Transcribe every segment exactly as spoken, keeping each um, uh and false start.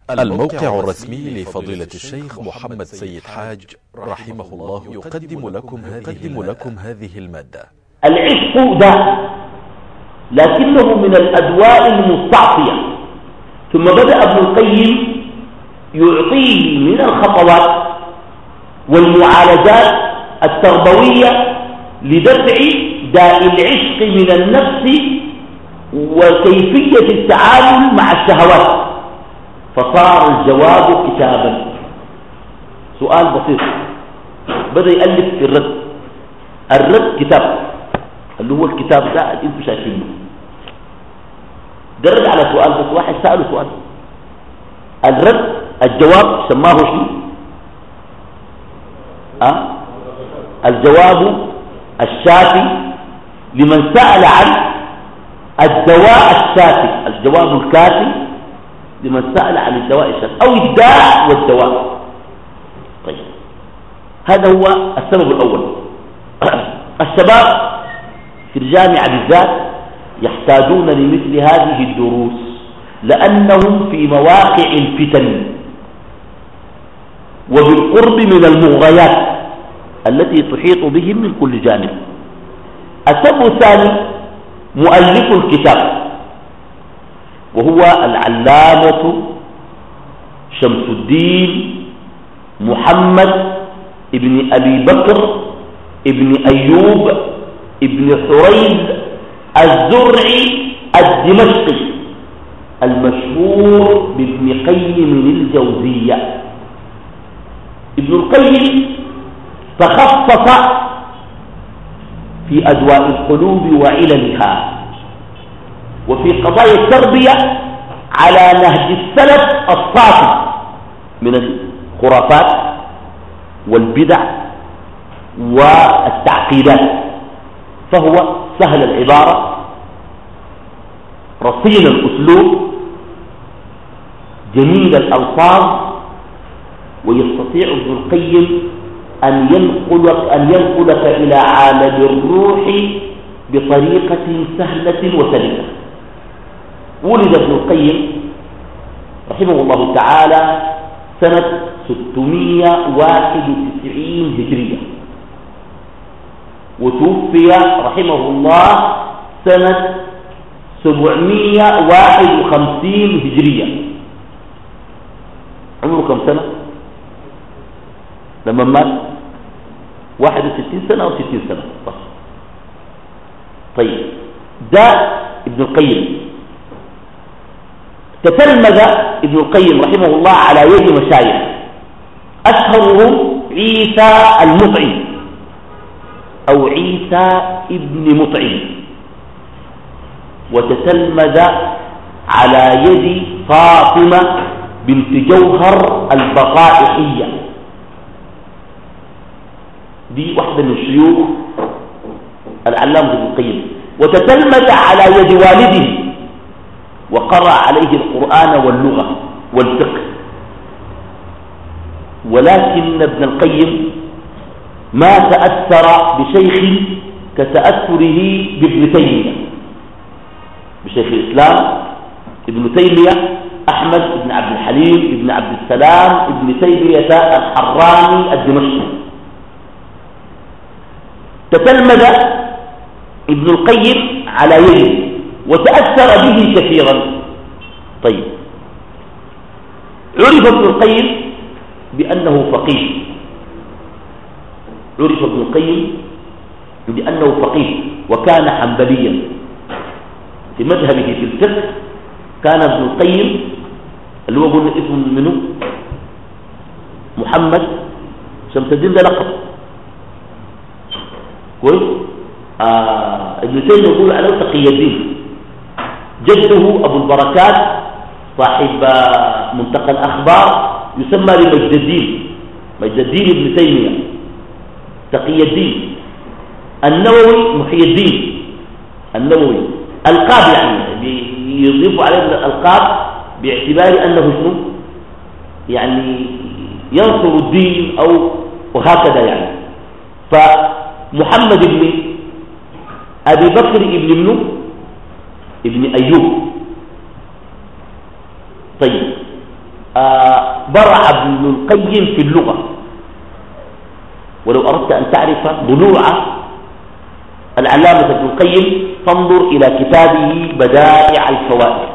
الموقع الرسمي لفضيلة الشيخ محمد سيد حاج رحمه الله يقدم لكم هذه, لكم هذه المادة. العشق داء لكنه من الأدواء المستعصية. ثم بدأ ابن القيم يعطيه من الخطوات والمعالجات التربوية لدفع داء العشق من النفس وكيفية التعامل مع الشهوات. فصار الجواب كتابا. سؤال بسيط، بدأ يألف في الرد. الرد كتاب اللي هو الكتاب ده اللي انتم شايفينه. درد على سؤال بس، واحد سأله سؤال. الرد الجواب سماه شنو؟ أه؟ الجواب الشافي لمن سأل عن الدواء الشافي، الجواب الكافي لمن سأل عن الدواء الشافي أو الداء والدواء. طيب هذا هو السبب الأول. الشباب في الجامعة بالذات يحتاجون لمثل هذه الدروس لأنهم في مواقع الفتن وبالقرب من المغريات التي تحيط بهم من كل جانب. السبب الثاني مؤلف الكتاب وهو العلامة شمس الدين محمد ابن أبي بكر ابن أيوب ابن حريز الزرعي الدمشقي المشهور بابن قيم الجوزية. ابن القيم تخصص في أدواء القلوب وعللها وفي قضايا التربية على نهج السلف الصافي من الخرافات والبدع والتعقيدات. فهو سهل العبارة رصين الأسلوب جميل الألفاظ، ويستطيع ابن القيم أن ينقلك, أن ينقلك إلى عالم الروح بطريقة سهلة وسلسة. ولد ابن القيم رحمه الله تعالى سنة ستمائة وواحد وتسعين هجرية، وتوفي رحمه الله سنة سبعمائة وواحد وخمسين هجرية. عمره كم سنة لما مات؟ واحد وستين سنة أو ستين سنة. طيب ده ابن القيم. تتلمذ ابن القيم رحمه الله على يد مشايخ أشهرهم عيسى المطعم أو عيسى ابن مطعم، وتتلمذ على يد فاطمة بنت جوهر البطائحية. دي واحدة من شيوخ العلامة ابن القيم. وتتلمذ على يد والده وقرأ عليه القرآن واللغة والفقه. ولكن ابن القيم ما تأثر بشيخ كتأثره بابن تيمية، بشيخ الإسلام ابن تيمية أحمد بن عبد الحليم بن عبد السلام ابن تيمية الحراني الدمشقي. تتلمذ ابن القيم على يده وتأثر به كثيرا. طيب عرف ابن القيم بأنه فقيه، عرف ابن القيم بأنه فقيه وكان حنبليا في مذهبه في الفقه. كان ابن القيم اللي هو قلنا اسمه منه محمد شمس الدين، ده لقب كويس. آه ابن تيمية يقول عليه تقي الدين. جده أبو البركات صاحب آه منتقى الأخبار يسمى لمجد الدين، مجد الدين ابن تيمية تقي الدين. النووي محي الدين النووي. القاب يعني يضيف عليه الألقاب باعتبار أنه شنو يعني ينصر الدين أو وهكذا يعني. فمحمد بن أبي بكر ابن منه ابن أيوب. طيب آه برع ابن القيم في اللغة، ولو أردت أن تعرف ضلوع العلامة ابن القيم فانظر إلى كتابه بدائع الفوائد.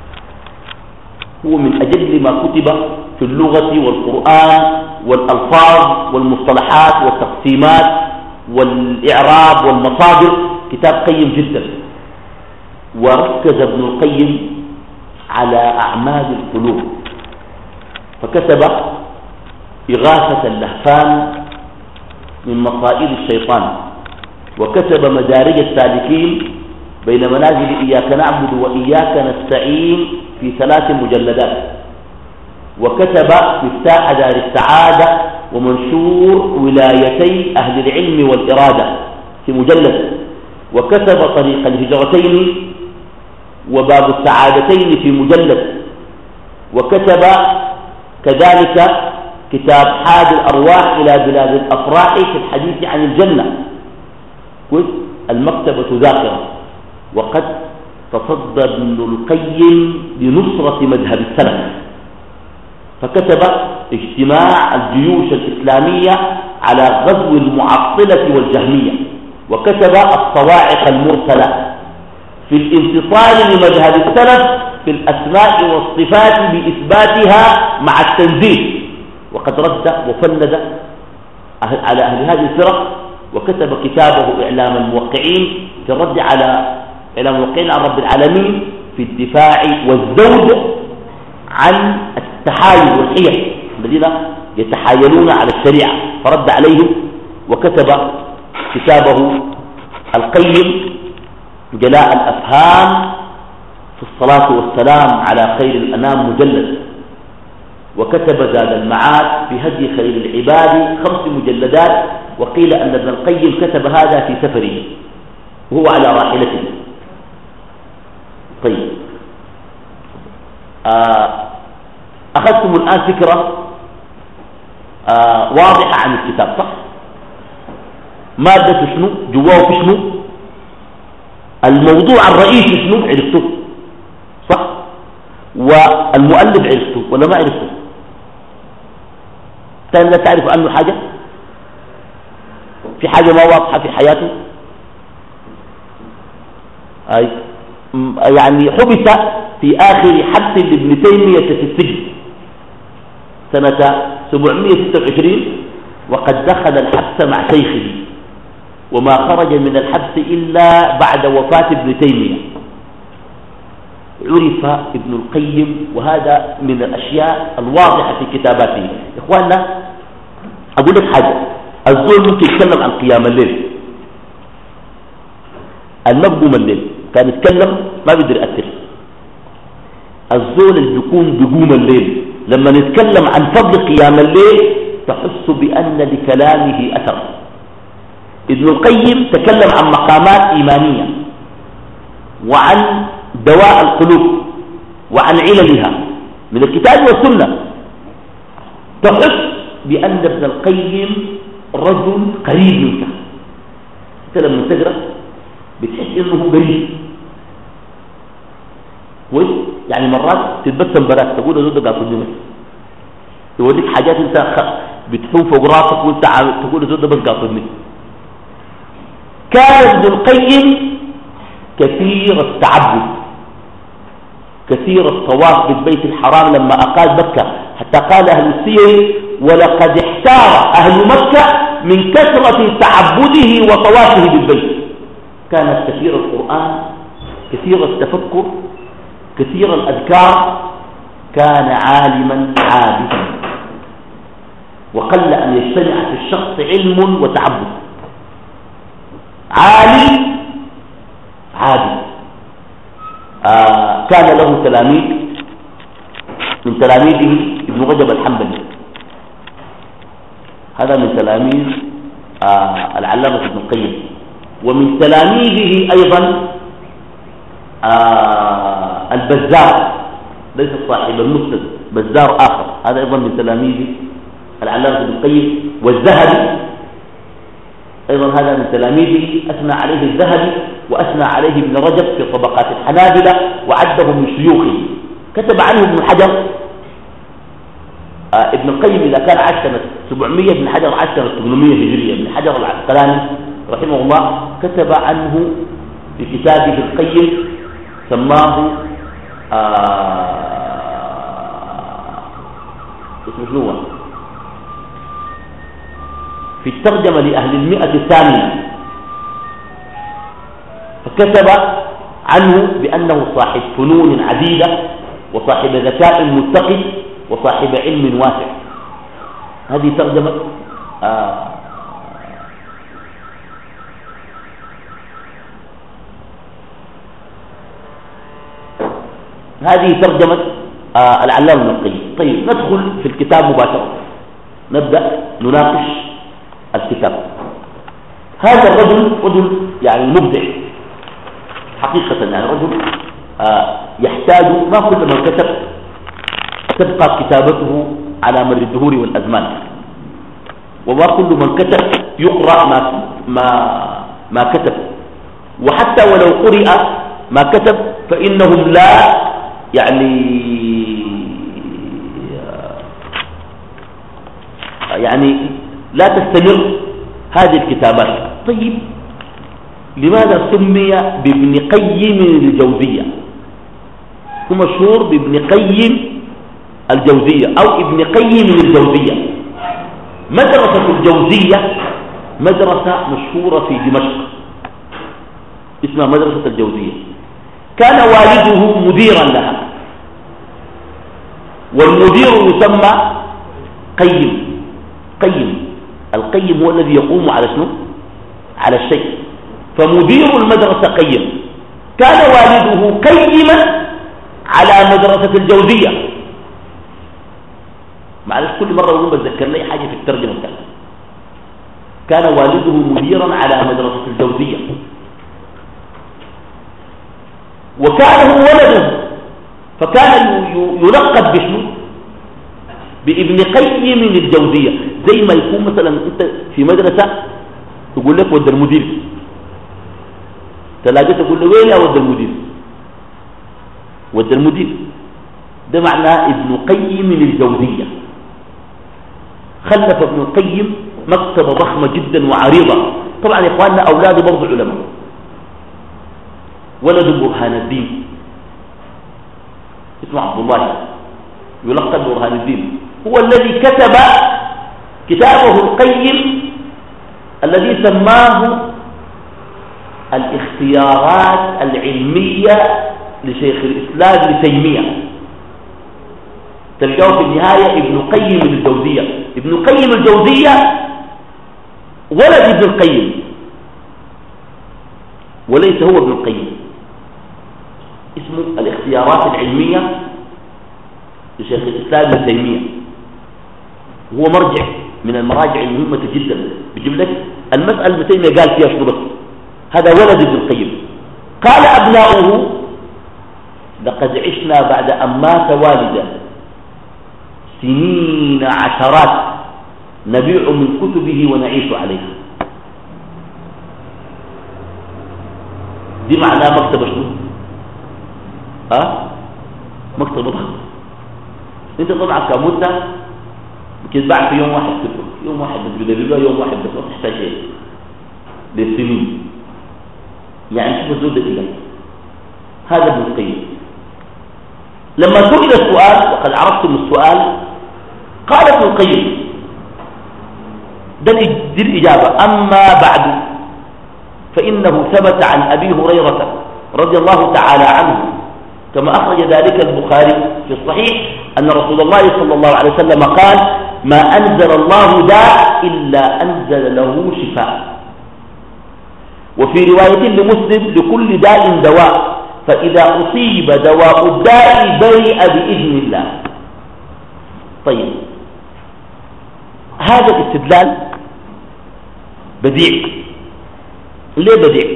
هو من أجل ما كتب في اللغة والقرآن والألفاظ والمصطلحات والتقسيمات والإعراب والمصادر، كتاب قيم جدا. وركز ابن القيم على أعمال القلوب، فكتب إغاثة اللهفان من مصائد الشيطان، وكتب مدارج السالكين بين منازل إياك نعبد وإياك نستعين في ثلاث مجلدات، وكتب مفتاح دار السعادة ومنشور ولايتي أهل العلم والإرادة في مجلد، وكتب طريق الهجرتين وباب السعادتين في مجلد، وكتب كذلك كتاب حاد الأرواح إلى بلاد الأفراح في الحديث عن الجنة، المكتبة ذاكرة. وقد تصدى ابن القيم لنصرة مذهب السلف، فكتب اجتماع الجيوش الإسلامية على غزو المعطلة والجهمية، وكتب الصواعق المرسلة في الانتصار لمذهب السلف في الأسماء والصفات بإثباتها مع التنزيه، وقد رد وفند على أهل هذه الفرق، وكتب كتابه إعلام الموقعين في الرد على إعلام الموقعين عن رب العالمين في الدفاع والزود عن التحايل والحيل الذين يتحايلون على الشريعة، فرد عليهم. وكتب كتابه القيم جلاء الأفهام في الصلاة والسلام على خير الأنام مجلد، وكتب زاد المعاد في هدي خير العباد خمس مجلدات، وقيل أن ابن القيم كتب هذا في سفره وهو على راحلته. طيب آه أخذتم الآن فكرة آه واضحة عن الكتاب، صح؟ مادة شنو؟ جواه في شنو؟ الموضوع الرئيسي شنو؟ عرفته، صح؟ والمؤلف عرفته ولا ما عرفته؟ ثاني لا تعرف عنه حاجة؟ في حاجة ما واضحة في حياته؟ أي يعني حبس في آخر حبس لابن تيمية في السجن سنة سبعمائة وستة وعشرين، وقد دخل الحبس مع شيخه، وما خرج من الحبس إلا بعد وفاة ابن تيمية. عرف ابن القيم، وهذا من الأشياء الواضحة في كتاباته. إخواننا أقول لك حاجة، الزول ممكن يتكلم عن قيام الليل، المقوم الليل كان يتكلم ما بيقدر يأثر. الزول اللي بيكون بيقوم الليل لما نتكلم عن فضل قيام الليل تحس بأن لكلامه أثر. ابن القيم تكلم عن مقامات إيمانية وعن دواء القلوب وعن عللها من الكتاب والسنة، تحس بأن ابن القيم رجل قريب منك. انت لما تقرأ بتحس انه قريب كويس، يعني مرات تتبسم براك تقول له ده قاعد يقول يوريك حاجات انت بتحوم فوق راسك وانت تقول له ده بس قاعد يقول. كان ابن القيم كثير التعبد، كثير الطواف بالبيت الحرام لما أقال مكة، حتى قال أهل السير ولقد احتار أهل مكة من كثرة تعبده وطوافه بالبيت. كان كثير القرآن، كثير التفكر، كثير الأذكار، كان عالما عابدا، وقل أن يجتمع في الشخص علم وتعبد. عالم عابد. آه كان له تلاميذ، من تلاميذه ابن رجب الحنبلي، هذا من تلاميذ آه العلامة ابن القيم. ومن تلاميذه أيضا آه البزار، ليس صاحب المسند، بزار آخر، هذا أيضا من تلاميذ العلامة ابن القيم. والذهبي أيضا هذا من تلاميذه، أثنى عليه الذهبي وأثنى عليه ابن رجب في طبقات الحنابلة وعده من شيوخه. كتب عنه ابن حجر آه ابن القيم إذا كان عاش سنة سبعمية، ابن حجر عاش سنة ثمانمية هجرية. ابن حجر العسقلاني رحمه الله كتب عنه في كتابه القيم سماه آه اسمه شنو في الترجمة لأهل المئة الثانية، فكتب عنه بأنه صاحب فنون عديدة وصاحب ذكاء متقن وصاحب علم واسع. هذه ترجمة آه هذه ترجمة آه العلامة ابن القيم. طيب ندخل في الكتاب مباشرة، نبدأ نناقش الكتاب. هذا الرجل رجل يعني مبدع حقيقة، يعني رجل آه يحتاج، ما كل من كتب تبقى كتابته على مر الدهور والأزمان، وما كل من كتب يقرأ ما, ما, ما كتب، وحتى ولو قرئ ما كتب فإنهم لا يعني يعني لا تستمر هذه الكتابات. طيب لماذا سمي بابن قيم الجوزية؟ هو مشهور بابن قيم الجوزية أو ابن قيم الجوزية. مدرسة الجوزية مدرسة مشهورة في دمشق اسمها مدرسة الجوزية. كان والده مديرا لها، والمدير يسمى قيم. قيم القيم هو الذي يقوم على شنو؟ على الشيء. فمدير المدرسة قيم. كان والده قيما على مدرسة الجوزية. معلش كل مرة أقول بتذكر لي حاجة في الترجمة كان كان والده مديرا على مدرسة الجوزية، وكان هو ولده، فكان يلقب بشنو؟ بابن قيم الجوزية. زي ما يكون مثلا انت في مدرسة تقول لك ود المدير، تلاقيه تقول له وين يا ود المدير؟ ود المدير ده معناه ابن قيم الجوزية. خلف ابن القيم مكتبة ضخمة جدا وعريضة. طبعا يا اخواننا اولاده برضو علماء. ولد برهان الدين اسمه عبد الله يلقب برهان الدين، هو الذي كتب كتابه القيم الذي سماه الاختيارات العلمية لشيخ الإسلام ابن تيمية. تلقاه في النهاية ابن قيم الجوزية. ابن قيم الجوزية ولد ابن القيم وليس هو ابن القيم. اسمه الاختيارات العلمية لشيخ الإسلام ابن تيمية. هو مرجع من المراجع المهمة جدا. بجيب لك المسألة ابن تيمية قال فيها شنو بس. هذا ولد ابن القيم. قال أبناؤه لقد عشنا بعد أن مات والدا سنين عشرات نبيع من كتبه ونعيش عليها. دي معناه مكتبة شنو؟ ها؟ مكتبة ضخمة. انت طبعا كمدة بتتباع في يوم واحد كتب، يوم واحد بتقدر يوم واحد بس ما تحتاج شيء للسنين. يعني شوف الزود ده. هذا ابن القيم. لما سئل السؤال وقد عرفتم السؤال قال ابن القيم ده دي الإجابة: أما بعد فإنه ثبت عن أبي هريرة رضي الله تعالى عنه كما أخرج ذلك البخاري في الصحيح أن رسول الله صلى الله عليه وسلم قال: ما أنزل الله داء إلا أنزل له شفاء. وفي رواية لمسلم: لكل داء دواء، فإذا أصيب دواء الداء برئ بإذن الله. طيب هذا الاستدلال بديع. ليه بديع؟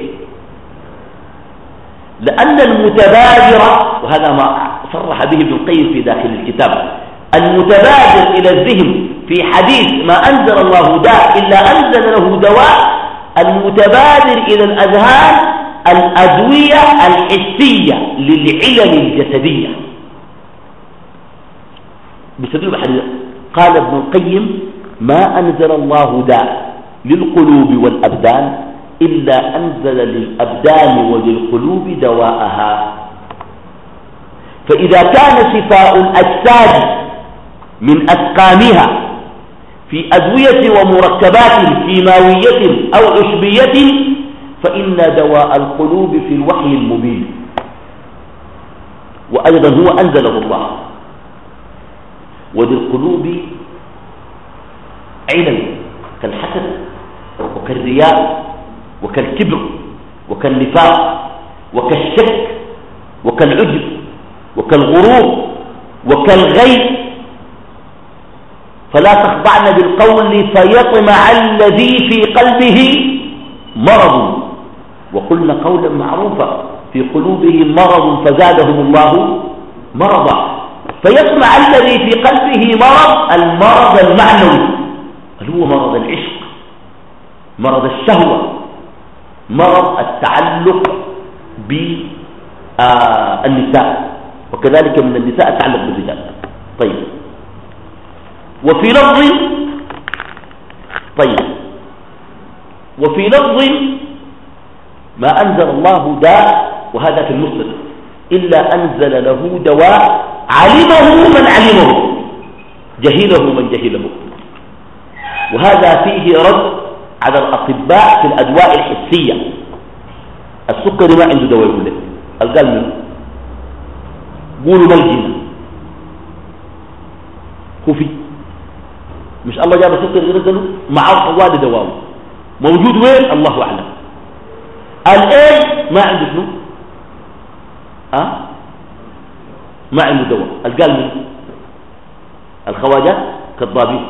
لأن المتبادر، وهذا ما صرح به ابن القيم في داخل الكتاب، المتبادر إلى الذهن في حديث ما أنزل الله داء إلا أنزل له دواء، المتبادر إلى الأذهان الأدوية الحسية للعلل الجسدية. بيستدلوا بحديث قال ابن القيم ما أنزل الله داء للقلوب والأبدان إلا أنزل للأبدان وللقلوب دواءها. فإذا كان شفاء الأجساد من أسقامها في أدوية ومركبات كيماوية أو عشبية فإن دواء القلوب في الوحي المبين، وأيضا هو أنزله الله. وللقلوب علل كالحسد وكالرياء وكالكبر وكالنفاق وكالشك وكالعجب وكالغرور وكالغي، فلا تخضعن بالقول فيطمع الذي في قلبه مرض وقلن قولا معروفا في قلوبهم مرض فزادهم الله مرضا. فيطمع الذي في قلبه مرض، المرض المعنوي اللي هو مرض العشق، مرض الشهوة، مرض التعلق بالنساء، وكذلك من النساء التعلق بالرجال. طيب، وفي لفظ طيب وفي لفظ ما أنزل الله داء، وهذا في المسند، إلا أنزل له دواء علمه من علمه جهله من جهله. وهذا فيه رد على الأطباء في الأدواء الحسية. السكري ما عنده دواء يقول لك، قال منه قولوا ملجنة كوفي، مش الله جاب السكري ينزله معه طوال دواء موجود وين الله أعلم. الآن ما عنده شنو أه؟ ما عنده دواء. قال منه الخواجات كذابين.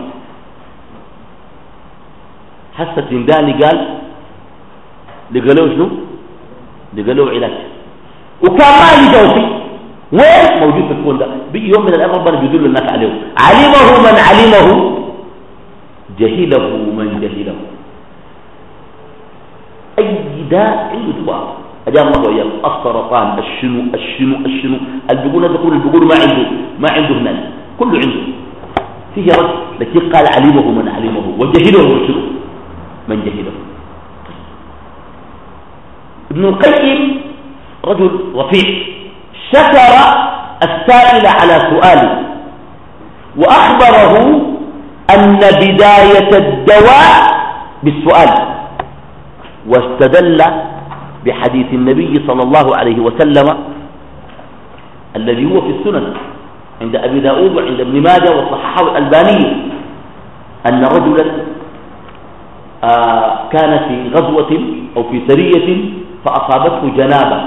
حس الزنداني قال لقالوا شنو لقالوا علاج، وكان ما يجاوب فيه وين موجود في الكون ده. بيجي يوم من الأيام ربنا بيدل الناس عليه، علمه من علمه جهله من جهله. أي داء عنده دواء أجاب الله وإياه. السرطان، الشنو الشنو الشنو اللي بيقول هذا كله اللي بيقولوا ما عنده ما عنده هناك كله عنده فيه رجل، لكن قال علمه من علمه وجهله من شنو من جهله. ابن القيم رجل رفيع، شكر السائل على سؤاله وأخبره أن بداية الدواء بالسؤال، واستدل بحديث النبي صلى الله عليه وسلم الذي هو في السنن عند أبي داود وعند ابن ماجه وصححه الألباني، أن رجلا آه كان في غزوة أو في سرية فأصابته جنابة،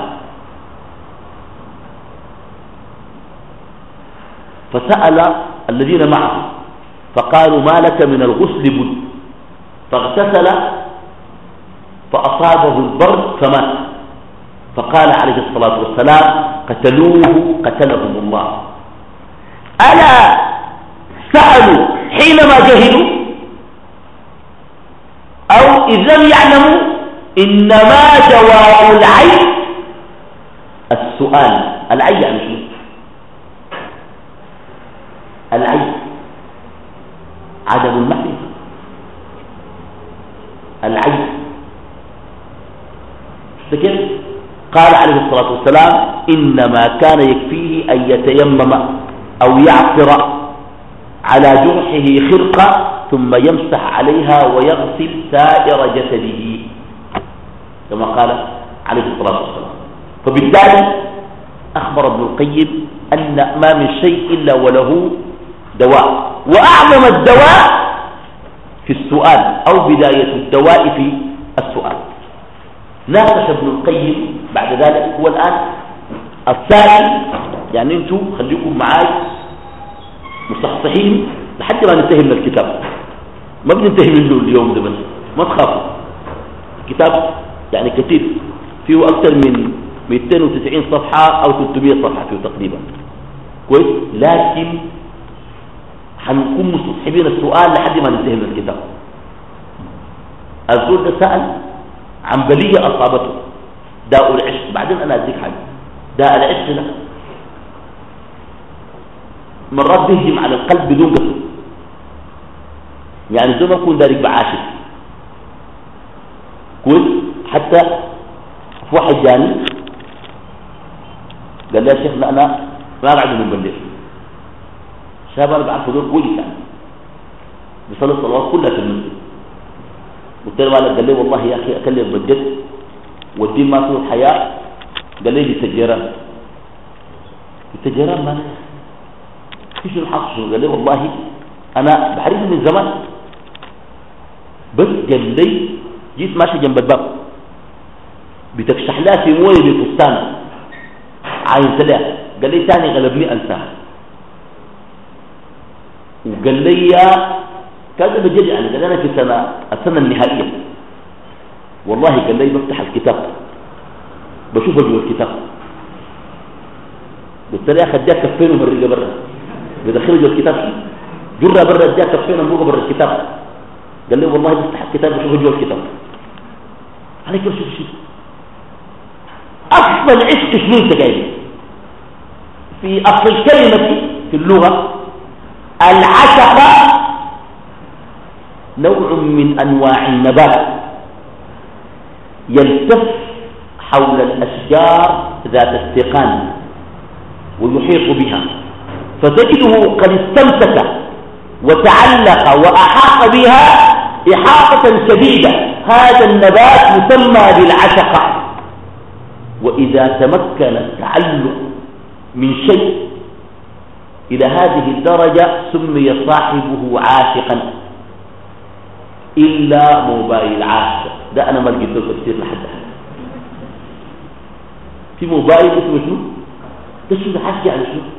فسأل الذين معه فقالوا ما لك من الغسل بد، فاغتسل فأصابه البرد فمات. فقال عليه الصلاة والسلام قتلوه قتلهم الله. ألا سألوا حينما جهلوا أو إذ لم يعلموا؟ إنما دواء العي السؤال. العي يعني شنو؟ العي عدم المعرفة. العي كيف؟ قال عليه الصلاة والسلام إنما كان يكفيه أن يتيمم أو يعصر على جرحه خرقة ثم يمسح عليها ويغسل سائر جسده كما قال عليه الصلاة والسلام. فبالتالي أخبر ابن القيم أن ما من شيء إلا وله دواء، وأعظم الدواء في السؤال أو بداية الدواء في السؤال. ناقش ابن القيم بعد ذلك. هو الآن الثاني، يعني انتم خليكم معاي مصحصحين لحد ما ننتهي من الكتاب، ما بننتهي منه اليوم ده بس ما تخافوا. الكتاب يعني كثير، فيه أكثر من مئتين وتسعين صفحة أو ثلاثمئة صفحة فيه تقريبا، كويس، لكن حنكون مستصحبين السؤال لحد ما ننتهي من الكتاب. الزول ده سأل عن بلية أصابته داء العشق، بعدين أنا أديك حاجة. داء العشق ده مرات بيهجم على القلب بدون قصد، يعني زي ما يكون ذلك بعاشر كويس. حتى في واحد جاني قال لي يا شيخ لا انا ما قاعد من بالليل شاب انا بعرف دور كويس يعني بيصلي الصلوات كلها في المسجد. قلت له مالك؟ قال لي والله يا اخي اكلم بجد والدين ما فيه الحياه. قال لي دي سجيران. السجيران ما ايش الحصل؟ قال لي والله انا بحريص من زمان بس قال لي جيت ماشي جنب الباب بتكشح لها في مويه بفستانه عايز لها. قال لي ثاني غلبني انساها. وقال لي كذا بجد يعني قال انا في سنه السنه النهائيه والله قال لي بفتح الكتاب بشوف جوا الكتاب. قلت له يا اخي اديها كفين وبرقه برا بدخله جوا الكتاب جرة برا اديها كفين وبرقه برا الكتاب. قال لي والله بفتح الكتاب بشوف جوا الكتاب. عليك شوف شوف اصل عشق شنو انت جاي في اصل الكلمه في اللغه العشقه نوع من أنواع النبات يلتف حول الأشجار ذات السيقان ويحيط بها فتجده قد استمسك وتعلق وأحاط بها إحاطة شديدة. هذا النبات يسمى بالعشقة. وإذا تمكن التعلق من شيء إلى هذه الدرجة سمي صاحبه عاشقا إلا موبايل عاشق. ده أنا ما لقيت له تفسير لحد في موبايل اسمه شنو؟ ده شنو ده حاجة على شنو؟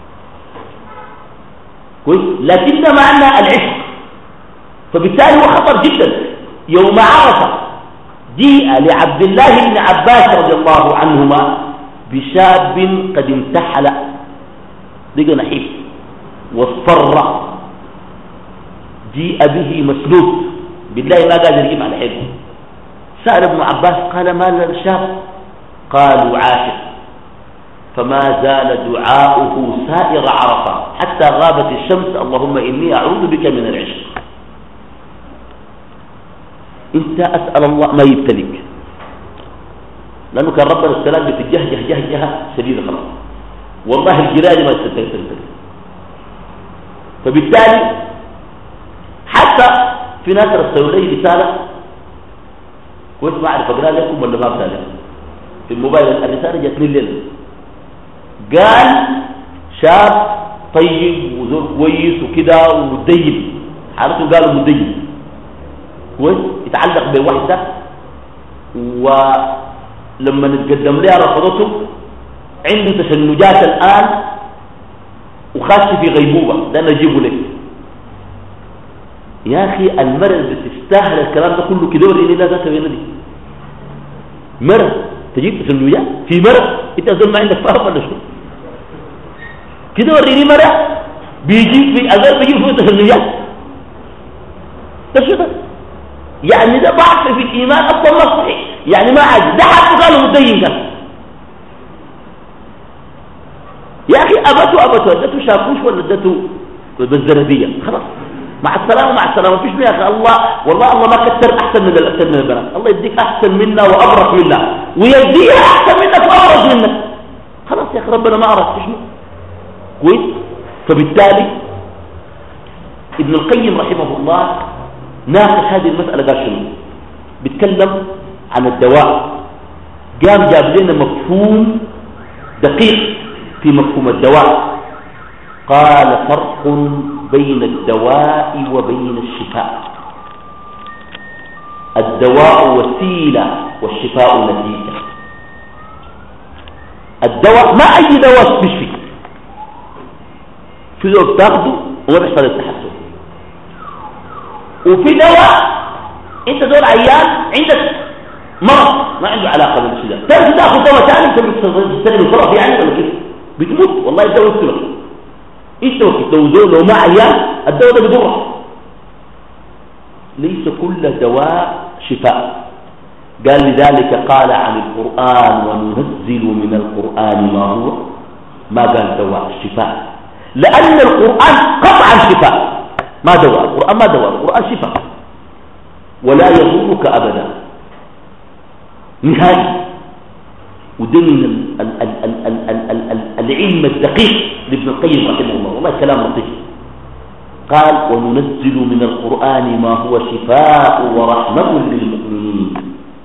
كويس. لكن معنى العشق فبالتالي هو خطر جدا. يوم عرف جيء لعبد الله بن عباس رضي الله عنهما بشاب قد انتحل لقى نحيف واصفر جيء به مسلوب بالله ما قادر يجيب على حيله. سأل ابن عباس قال ما للشاب؟ قالوا عاشق. فما زال دعاؤه سائر عرفة حتى غابت الشمس اللهم إني أعوذ بك من العشق. انت أسأل الله ما يبتليك لأنه كان ربنا السلام بتجهجه جهجها شديدة خلاص والله الجلال ما يستطيع. فبالتالي حتى في ناس رسلوا لي رسالة كنت ما أعرف أقرأ لكم ولا ما أقرأ لكم في الموبايل. الرسالة جاتني الليل قال شاب طيب وزور كويس وكده ومدين حالته قالوا مدين كويس يتعلق بوحدة ولما نتقدم لها رفضته عنده تشنجات الآن وخاش في غيبوبة ده نجيبه لك. يا أخي المرأة اللي تستاهل الكلام ده كله كده وريني لا ذات بين دي مرأة تجيب تشنجات في مرأة انت أزول ما عندك فهم ولا شو كده وريني مرأة بيجيب في أزول بيجيب فيه تشنجات ده شو ده يعني ده ضعف في الإيمان أصلا ما صحيح يعني ما عاد ده حتى قالوا مدين ده يا أخي أبته أبته ادته شاكوش ولا ادته بالزردية خلاص مع السلامة مع السلامة فيش يا أخي الله والله الله ما كتر أحسن من الأحسن من البنات الله يديك أحسن منا وأبرك منا ويديها أحسن منك وأبرك منك خلاص يا أخي ربنا ما أردت شنو كويس. فبالتالي ابن القيم رحمه الله ناقش هذه المسألة قال شنو بيتكلم عن الدواء قام جاب لنا مفهوم دقيق في مفهوم الدواء. قال فرق بين الدواء وبين الشفاء. الدواء وسيلة والشفاء نتيجة. الدواء ما أي دواء بيشفي في دواء بتاخده وما بيحصل التحسن وفي دواء انت دور عيان عندك مرض ما عنده علاقة بالشيء ده تأخذ تاخذ دواء ثاني انت بتستخدم الفرق يعني ولا كيف بتموت والله الدواء يقتلك انت وقت لو زول لو ما عيان الدواء ده بيضرك. ليس كل دواء شفاء. قال لذلك قال عن القرآن وننزل من القرآن ما هو ما قال دواء الشفاء لأن القرآن قطعا شفاء ما دواء، القرآن ما دواء، القرآن شفاء ولا يضرك أبدا نهائي. ودين العلم الدقيق لابن القيم رحمه الله، والله كلام لطيف. قال وننزل من القرآن ما هو شفاء ورحمة للمؤمنين.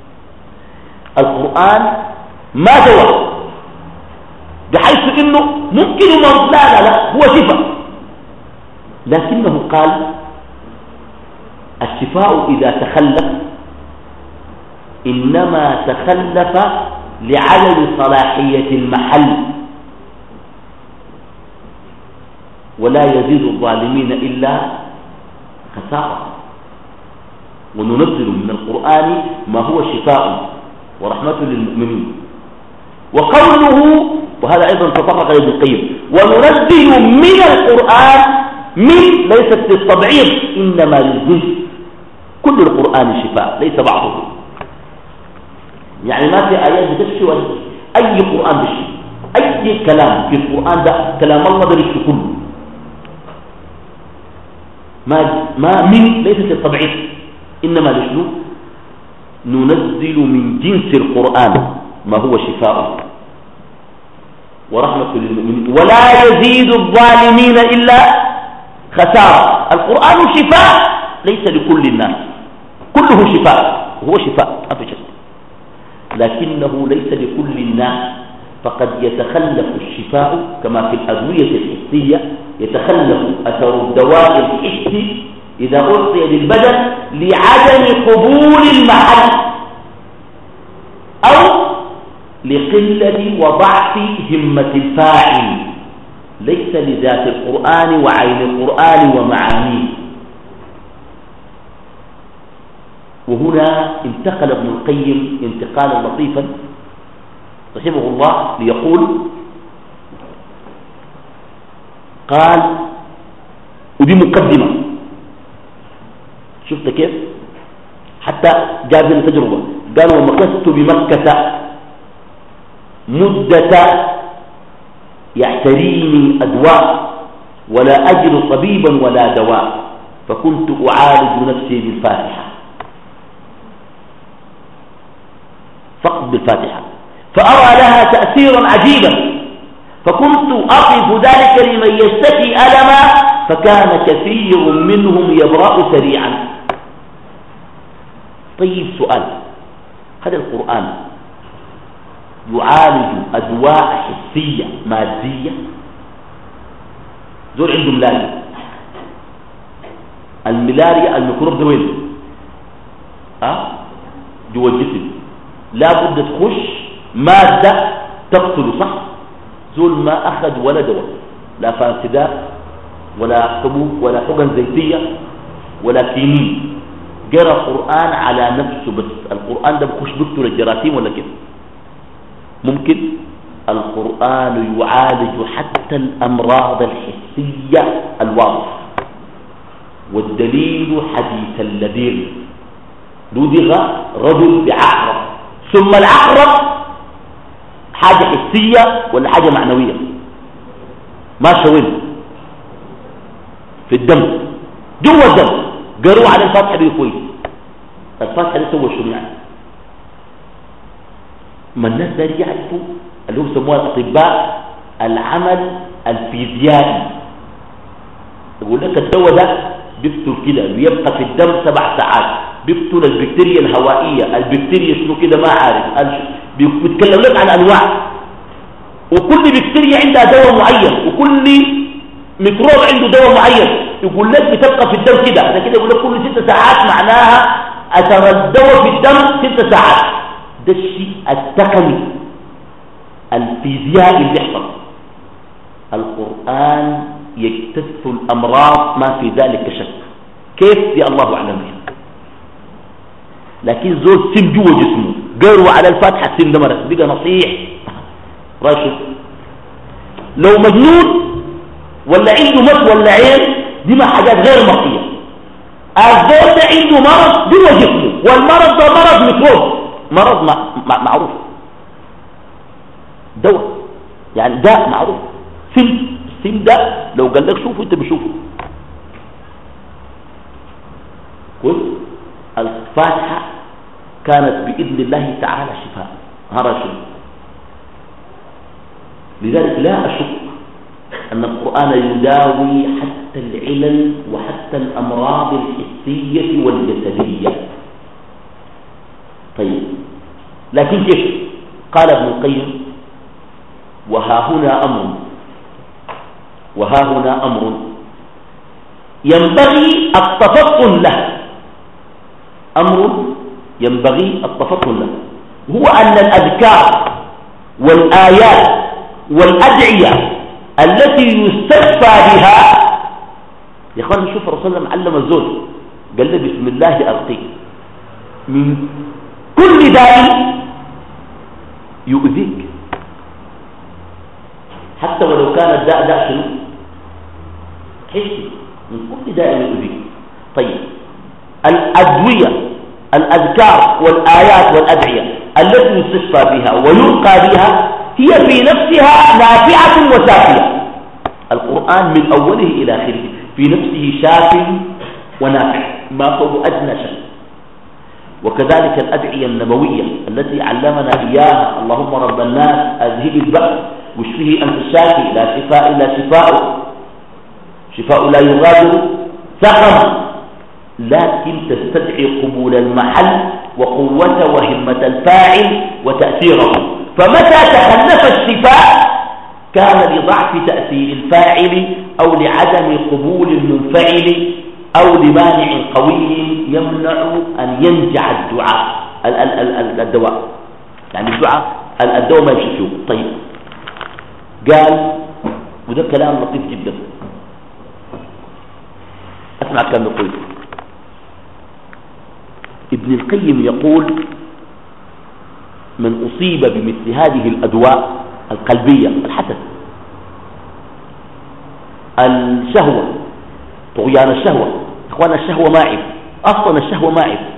القرآن ما دواء بحيث انه ممكن مرض، لا لا لا هو شفاء، لكنه قال الشفاء إذا تخلف إنما تخلف لعدم صلاحية المحل، ولا يزيد الظالمين إلا خسارة. وننزل من القرآن ما هو شفاء ورحمة للمؤمنين. وقوله، وهذا أيضا تطرق ابن القيم، وننزل من القرآن، من ليست للتبعيض إنما للجنس، كل القرآن شفاء ليس بعضه، يعني ما في آيات بتشفي أي قرآن بشفي، أي كلام في القرآن ده كلام الله ده بشفي كله، ما ما من ليست للتبعيض إنما لشنو؟ ننزل من جنس القرآن ما هو شفاء ورحمة للمؤمنين ولا يزيد الظالمين إلا خسارة. القرآن شفاء ليس لكل الناس، كله شفاء، هو شفاء ما في شك، لكنه ليس لكل الناس، فقد يتخلف الشفاء كما في الأدوية الحسية يتخلف أثر الدواء الحسي إذا أعطي للبدن لعدم قبول المحل أو لقلة وضعف همة الفاعل، ليس لذات القرآن وعين القرآن ومعانيه. وهنا انتقل ابن القيم انتقالا لطيفا رحمه الله ليقول، قال، ودي مقدمة، شفت كيف حتى جاب لنا تجربة، قال ومكثت بمكة مدة يعتريني أدواء ولا أجد طبيبا ولا دواء، فكنت أعالج نفسي بالفاتحة، فقط بالفاتحة، فأرى لها تأثيرا عجيبا، فكنت أقف ذلك لمن يشتكي ألما، فكان كثير منهم يبرأ سريعا. طيب سؤال، هذا القرآن يعالج أدواء حسية مادية؟ دول عنده ملاريا، الملاريا الميكروب ده وين؟ أه؟ جوا الجسم، لا بد تخش مادة تقتل، صح؟ زول ما أخذ ولا دواء، لا فانسداد ولا حبوب ولا حقن زيتية ولا كيمين، قرأ القرآن على نفسه بس. القرآن ده بخش بكتر الجراثيم ولا كيف؟ ممكن. القرآن يعالج حتى الأمراض الحسية الواضحة، والدليل حديث اللذيذ، لدغ رجل بعقرب، ثم العقرب حاجة حسية ولا حاجة معنوية؟ ما شوين في الدم جوا الدم، قروا على الفاتحة بيكوي، الفاتحة دي سوى شنو يعني؟ ما الناس ده يعرفوا اللي هم سموها الأطباء العمل الفيزيائي، يقول لك الدواء ده بيقتل كده بيبقى في الدم سبع ساعات، بيقتل البكتيريا الهوائية، البكتيريا شنو كده ما عارف، بيتكلم لك عن أنواع، وكل بكتيريا عندها دواء معين، وكل ميكروب عنده دواء معين، يقول لك بتبقى في الدم كده، ده كده يقول لك كل ست ساعات معناها أثر الدواء في الدم ست ساعات. ده الشيء التقني الفيزيائي اللي يحصل. القرآن يكتشف الأمراض ما في ذلك شك، كيف يا الله أعلم به، لكن زول سم جوا جسمه قروا على الفاتحة سم دمرت بقى نصيح راشد. لو مجنون ولا عنده مس ولا عين دي ما حاجات غير مرضية، الزول ده عنده مرض جوا جسمه، والمرض ده مرض ميكروب، مرض معروف، دواء يعني ده معروف. سم السم ده لو قال لك شوفه انت بشوفه، الفاتحة كانت بإذن الله تعالى شفاء هذا شيء. لذلك لا أشك أن القرآن يداوي حتى العلل وحتى الأمراض الحسية والجسدية. طيب لكن كيف؟ قال ابن القيم وها هنا أمر وها هنا أمر ينبغي التفطن له، أمر ينبغي التفطن له، هو أن الأذكار والآيات والأدعية التي يستشفى بها، يا أخوان نشوف الرسول صلى الله عليه وسلم علم الزوج قال له بسم الله أرقيك من كل داء يؤذيك، حتى ولو كان الداء داء شنو حسي، من كل داء يؤذيك. طيب الأدوية الأذكار والآيات والأدعية التي يستشفى بها ويلقى بها هي في نفسها نافعة وشافية. القرآن من أوله إلى آخره في نفسه شاف ونافع ما فوق أدنى شيء. وكذلك الأدعية النبوية التي علمنا إياها، اللهم رب الناس أذهب البأس واشفه أنت الشافي لا شفاء إلا شفاء شفاء لا يغادر سقما، لكن تستدعي قبول المحل وقوة وهمة الفاعل وتأثيره. فمتى تخلف الشفاء كان لضعف تأثير الفاعل أو لعدم قبول المنفعل أو لمانع قوي يمنع أن ينجع الدعاء الدواء، يعني الدعاء الدواء ما يمشي فيه. طيب قال، وده كلام لطيف جدا، اسمع كلام يقول ابن القيم يقول من أصيب بمثل هذه الأدواء القلبية، الحسد، الشهوة، طغيان الشهوة، إخوانا الشهوة ما عيب، أصلا الشهوة ما عيب،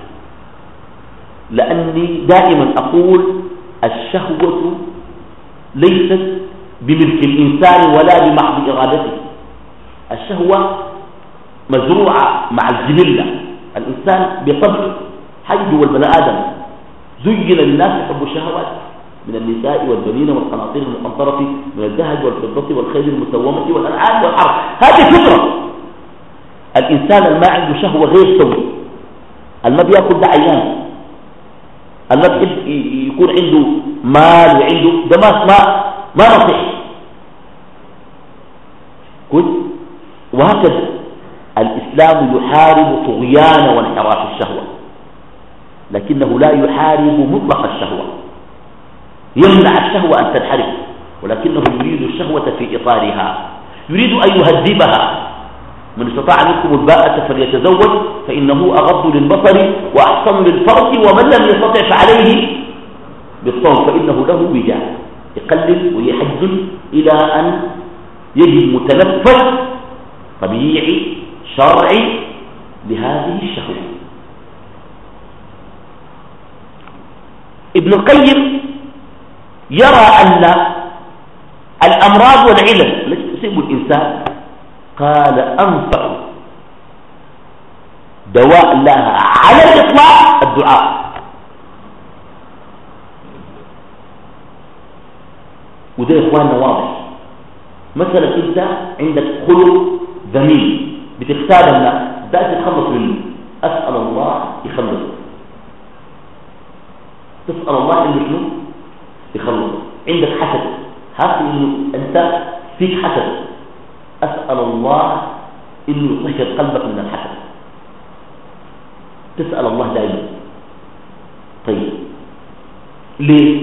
لأني دائما أقول الشهوة ليست بملك الإنسان ولا بمحض إرادته، الشهوة مزروعة مع الجبلة، الإنسان بطبعه حي والبني آدم زين للناس حب الشهوات من النساء والبنين والقناطير المقنطرة من الذهب والفضة والخيل المسومة والأنعام والحرث، هذه فطرة. الإنسان اللي ما عنده شهوة غير سوي، اللي ما بياكل ده عيان، اللي ما بيحب يكون عنده مال وعنده ده ما ما ما نصيح كويس. وهكذا الإسلام يحارب طغيان وانحراف الشهوة، لكنه لا يحارب مطلق الشهوة، يمنع الشهوة أن تنحرف، ولكنه يريد الشهوة في إطارها، يريد أن يهذبها. من استطاع منكم الباءة فليتزوج فإنه أغض للبصر وأحسن للفرج، ومن لم يستطع فعليه بالصوم فإنه له وجاء، يقلل ويحجل إلى أن يجد متنفس طبيعي شرعي لهذه الشهوة. ابن القيم يرى أن الأمراض والعلل التي تصيب الإنسان قال أنفع دواء لها على الإطلاق الدعاء. وده يا إخواننا واضح. مثلا أنت عندك خلق ذميم بتختار الناس ده تتخلص منه، أسأل الله يخلص، تسأل الله إنه شنو يخلص. عندك حسد، هات إنه أنت فيك حسد، أسأل الله إنه يطهر قلبك من الحسد، تسأل الله دائما. طيب ليه؟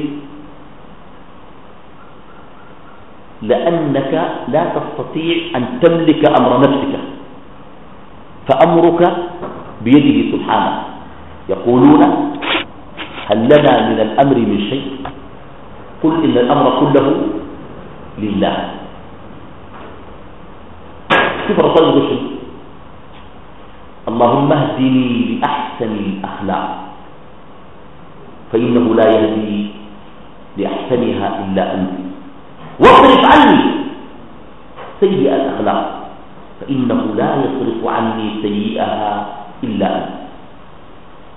لأنك لا تستطيع أن تملك أمر نفسك، فأمرك بيده سبحانه. يقولون هل لنا من الأمر من شيء؟ قل إن الأمر كله لله. كيف رسول الله؟ اللهم اهدني لأحسن الأخلاق فإنه لا يهدي لأحسنها إلا أنت، واصرف عني سيئة الأخلاق فإنه لا يصرف عني سيئها إلا أنت.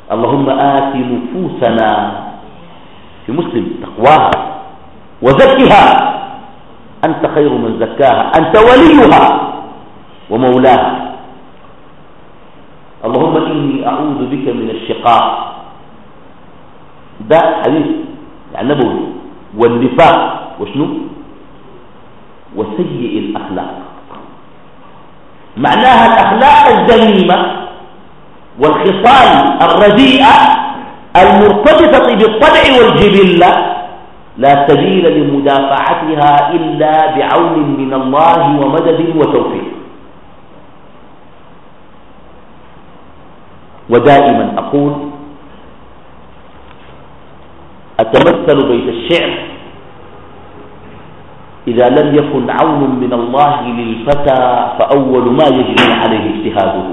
اللهم آت نفوسنا في مسلم تقواها وزكها أنت خير من زكاها أنت وليها ومولاها. اللهم إني أعوذ بك من الشقاء، ده حديث يعني نبوي، والنفاق وشنو وسيء الأخلاق. معناها الأخلاق الذميمة والخصال الرديئة المرتبطة بالطبع والجبلة لا سبيل لمدافعتها إلا بعون من الله ومدد وتوفيق. ودائما أقول أتمثل بيت الشعر إذا لم يكن عون من الله للفتى فأول ما يجري عليه اجتهاده.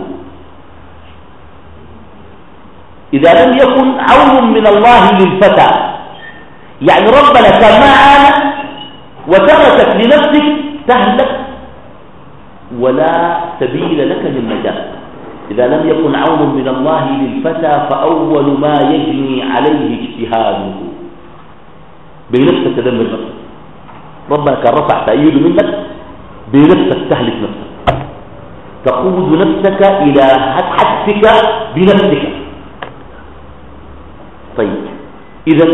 إذا لم يكن عون من الله للفتى يعني ربنا كان معنا وتركك لنفسك تهلك ولا سبيل لك للنجاة. إذا لم يكن عون من الله للفتى فأول ما يجني عليه اجتهاده. بنفسك تدمر نفسك، ربنا كان رفع تأييده منك، بنفسك تهلك نفسك، تقود نفسك إلى حتفك بنفسك. طيب إذا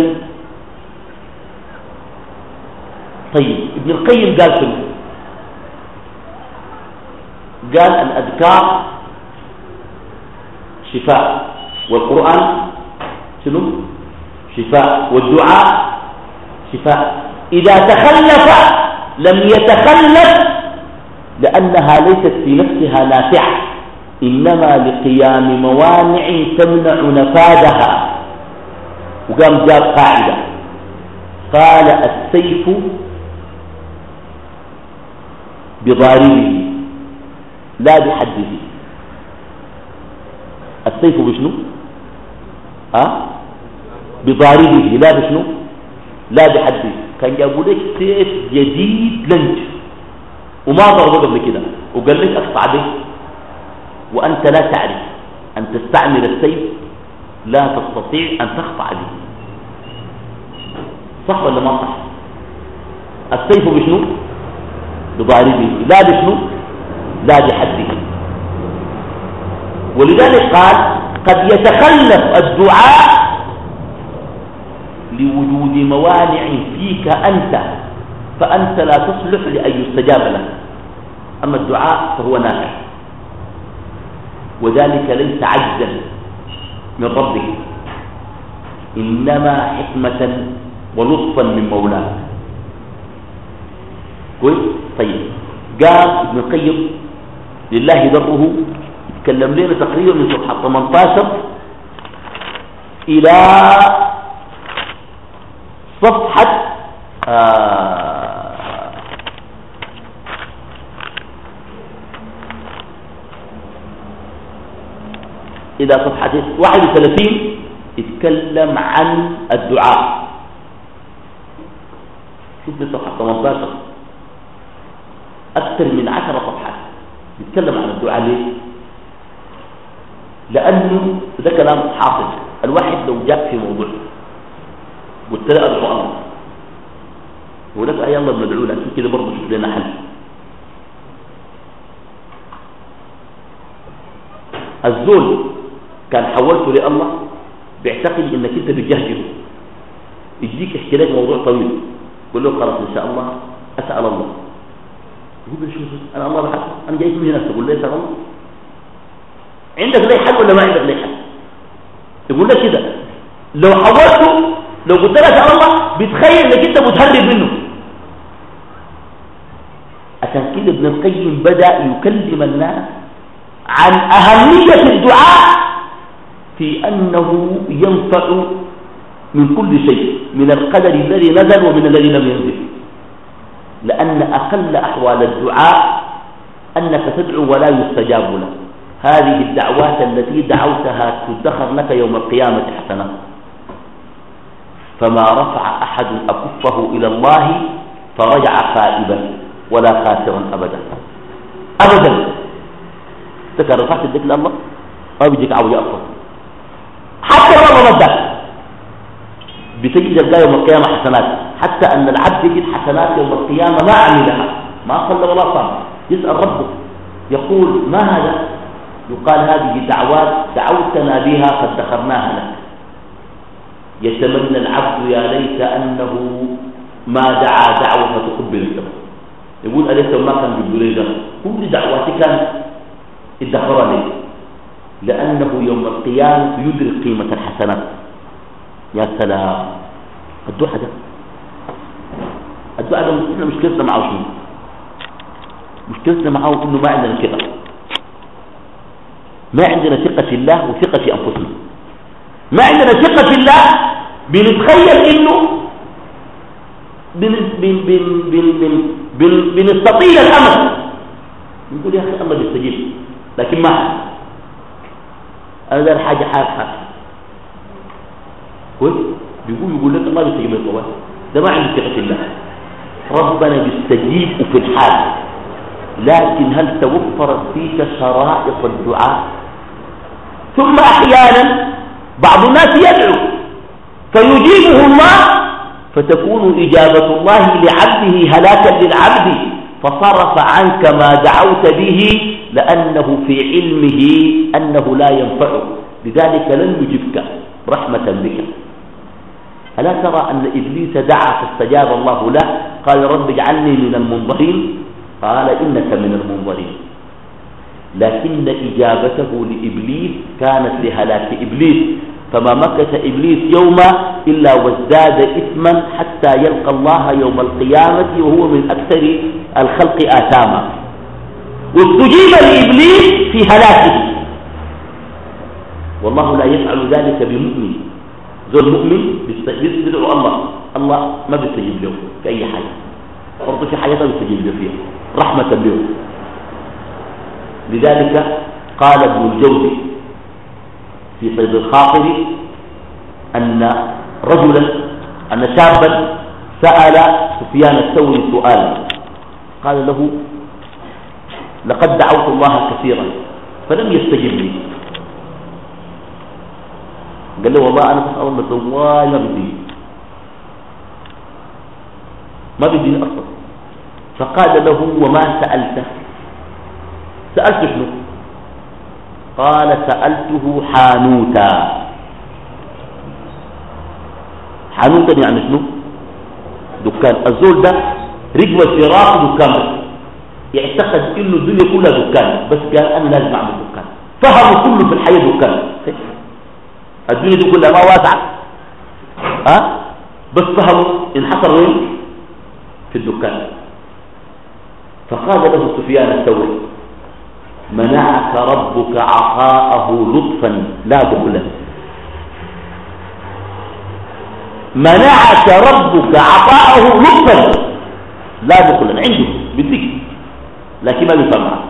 طيب ابن القيم قال شنو؟ قال الأذكار شفاء، والقرآن شنو؟ شفاء، والدعاء شفاء. إذا تخلف لم يتخلف لأنها ليست في نفسها نافعة، إنما لقيام موانع تمنع نفاذها. وقام جاب قاعدة قال السيف بضاربه لا بحده. السيف بشنو؟ أه؟ بضاربه لا بشنو؟ لا بحده. كان جابوا لك سيف جديد لنج وما ضربه قبل كده وقال لك اقطع به وأنت لا تعرف أن تستعمل السيف، لا تستطيع أن تقطع به. صح ولا ما صح؟ السيف بشنو؟ بضاربه لا بشنو؟ لا بحده. ولذلك قال قد يتخلف الدعاء لوجود موانع فيك أنت، فأنت لا تصلح لأن يستجاب لك، أما الدعاء فهو نافع. وذلك ليس عجزا من ربك، إنما حكمة ولطفا من مولاك. كويس؟ طيب قال ابن القيم لله ذره يتكلم لنا تقريبا من صفحة ثمانية عشر إلى صفحة آه إلى صفحة واحد وثلاثين يتكلم عن الدعاء. شوف لي صفحة ثمانية عشر أكثر من عشر صفحات يتكلم عن الدعاء. ليه؟ لأنه ده كلام حاصل. الواحد لو جاء في موضوع قلت له أدعو الله ولك أي الله بندعو لك كده برضه شوف لنا حل. الزول كان حولته لله بيعتقد انك انت بتجهزه، يجيك يحكي لك موضوع طويل قول له خلاص ان شاء الله اسال الله. يقول له شوف انا الله بحث انا جاي من نفسي. اقول له اسال الله عندك لي حل ولا ما عندك لي حل؟ يقول لك كده. لو حولته لو قلت له اسال الله بتخيل انك انت متهرب منه. عشان كده ابن القيم بدا يكلم الناس عن اهميه الدعاء في أنه ينفع من كل شيء، من القدر الذي نزل ومن الذي لم ينزل. لأن أقل أحوال الدعاء أنك تدعو ولا يستجاب لك. هذه الدعوات التي دعوتها تدخر لك يوم القيامة حسنات. فما رفع أحد أكفه إلى الله فرجع خائبا ولا خاسرا أبدا أبدا. تكرر رفعت الذكر لله ما بيجيك عوية أصلا. حتى الله مدى بتجد القى يوم القيامة حسنات، حتى أن العبد يجد حسنات يوم القيامة ما عملها، ما صلى ولا صام، يسأل ربه يقول ما هذا؟ يقال هذه دعوات دعوتنا بها فادخرناها لك. يتمنى العبد يا ليت أنه ما دعا دعوة فتقبل الدعوة. يقول أليس ما كان بالدليل ده كل دعواتي كان ادخرها لي، لأنه يوم القيامة يدرك قيمة الحسنات. يا سلام الدعاء ده الدعاء ده احنا مشكلتنا معه شنو؟ مشكلتنا معه انه ما عندنا ثقة، ما عندنا ثقة في الله وثقة في أنفسنا. ما عندنا ثقة في الله، بنتخيل انه بن بن بن بن بن بن بنستطيل الأمل، نقول يا أخي الله بيستجيب، لكن ما حد. أنا ده حاجة حاجة حاجة كويس بيقول يقول لك الله بيستجيب لك، ده ما عنده ثقة في الله. ربنا بيستجيب في الحال، لكن هل توفرت فيك شرائط الدعاء؟ ثم أحيانا بعض الناس يدعو فيجيبه الله، فتكون إجابة الله لعبده هلاكا للعبد، فصرف عنك ما دعوت به لأنه في علمه أنه لا ينفعه، لذلك لن يجبك رحمة بك. ألا ترى أن إبليس دعا فاستجاب الله له، قال رب اجعلني من المنظرين، قال إنك من المنظرين. لكن إجابته لإبليس كانت لهلاك إبليس، فما مكث إبليس يوما إلا وازداد إثما حتى يلقى الله يوم القيامة وهو من أكثر الخلق آثاما. واستجيب لإبليس في هلاكه، والله لا يفعل ذلك بمؤمن. ذو المؤمن بيدعو الله، الله ما بيستجيب له في أي حاجة، برضه في حاجة بيستجيب له فيها رحمة له. لذلك قال ابن الجوزي في صيد الخاطر أن رجلا أن شابا سأل سفيان الثوري سؤالا، قال له لقد دعوت الله كثيرا فلم يستجب لي. قال له والله أنا بسأل الله والله ما بدي ما بدي أصلا. فقال له وما سألته؟ سألت شنو؟ قال سألته حانوتا. حانوتا يعني شنو؟ دكان. الزول ده رجل الفراق دكان، بس يعتقد انه الدنيا كلها دكان، بس قال انا لازم اعمل دكان. فهمه كله في الحياة دكان، الدنيا دي كلها ما واسعة، ها أه؟ بس فهمه انحصر وين؟ في الدكان. فقال له سفيان الثوري منعك ربك عطاءه لطفا لا بخلا. منعك ربك عطاءه لطفا لا بخلا، عنده بديك لكن ما بيفهمها.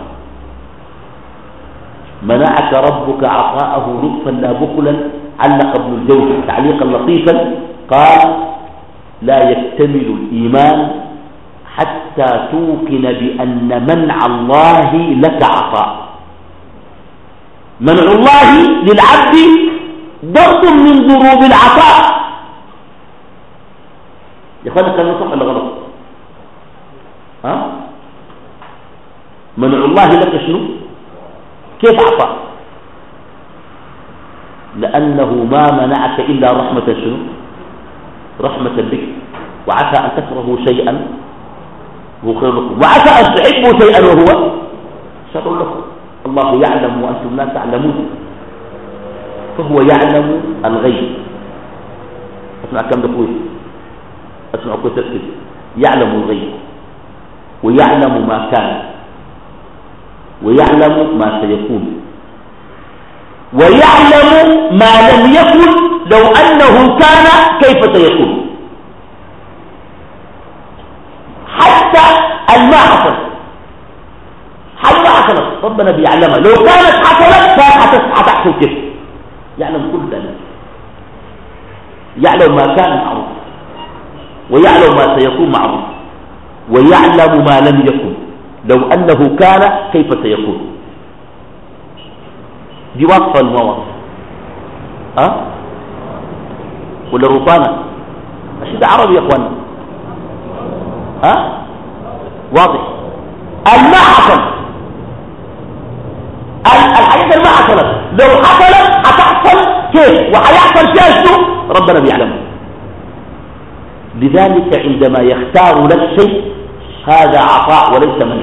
منعك ربك عطاءه لطفا لا بخلا. علق ابن الجوزي تعليقا لطيفا قال لا يكتمل الإيمان حتى توقن بأن منع الله لك عطاء. منع الله للعبد ضرب من ضروب العطاء. يا اخوانا كان صح ولا غلط؟ ها؟ منع الله لك شنو؟ كيف عطاء؟ لأنه ما منعك إلا رحمة شنو؟ رحمة بك. وعسى أن تكرهوا شيئا هو خير لكم، وعسى أن تحبوا شيئا وهو شر لكم. الله يعلم وأنتم لا تعلمون، فهو يعلم الغيب. اسمع كم ده كويس، اسمع كويس تركز. يعلم الغيب ويعلم ما كان ويعلم ما سيكون ويعلم ما لم يكن لو أنه كان كيف سيكون. حتى الماء حصل، حتى حصلت ربنا بيعلمها، لو كانت حصلت كانت حتحصل كيف. يعلم كل ذلك، يعلم ما كان معروف ويعلم ما سيكون معروف ويعلم ما لم يكن لو أنه كان كيف سيكون. دي وصفة المواصف. أه؟ ولا الرطانة؟ الشيء ده عربي يا اخوانا. ها واضح. الماء حصل، الحاجات الماء حصلت، لو حصلت هتحصل كيف وحيحصل فيها شنو ربنا بيعلم. لذلك عندما يختار لك شيء هذا عطاء وليس منع.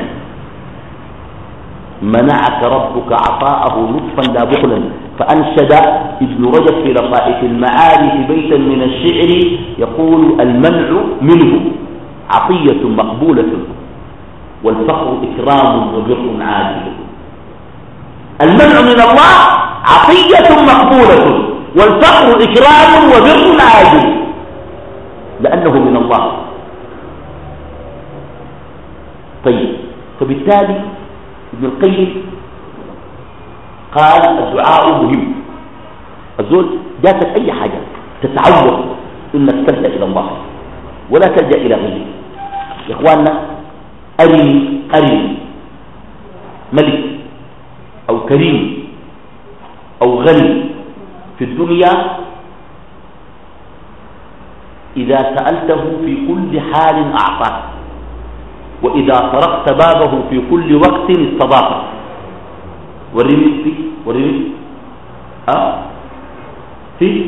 منعك ربك عطاءه لطفا لا بخلا. فأنشد ابن رجب في لطائف المعارف بيتا من الشعر يقول: المنع منه عطية مقبولة والفقر إكرام وبر عاجل. المنع من الله عطية مقبولة والفقر إكرام وبر عاجل، لأنه من الله. طيب، فبالتالي ابن القيم قال الدعاء مهم. الزول جاتك أي حاجة تتعود إنك تلجأ إلى الله ولا تلجأ إلى غيره. يا إخواننا، أرني أرني ملك أو كريم أو غني في الدنيا إذا سألته في كل حال أعطاك، وإذا طرقت بابه في كل وقت استضافك. وريني في وريني أه؟ في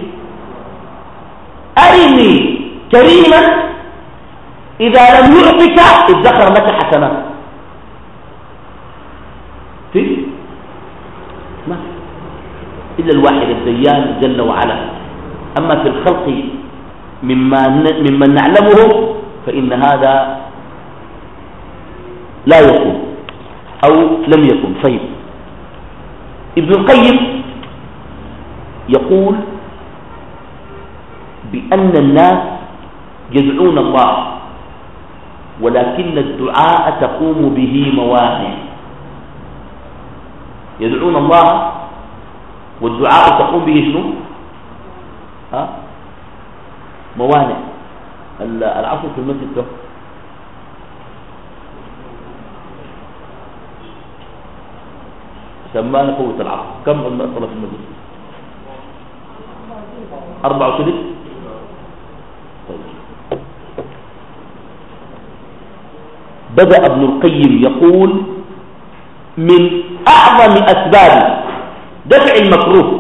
أرني كريما إذا لم يعطك ادخر لك حسنات. في ما إلا الواحد الديان جل وعلا. أما في الخلق مما ممن نعلمه فإن هذا لا يكون أو لم يكن. طيب، ابن القيم يقول بأن الناس يدعون الله ولكن الدعاء تقوم به موانع. يدعون الله والدعاء تقوم به شنو؟ ها؟ موانع. العصر في المسجد ده سمانا قوة العصر. كم المسألة في المسجد؟ أربعة وثلاثين. طيب. بدأ ابن القيم يقول من أعظم أسباب دفع المكروه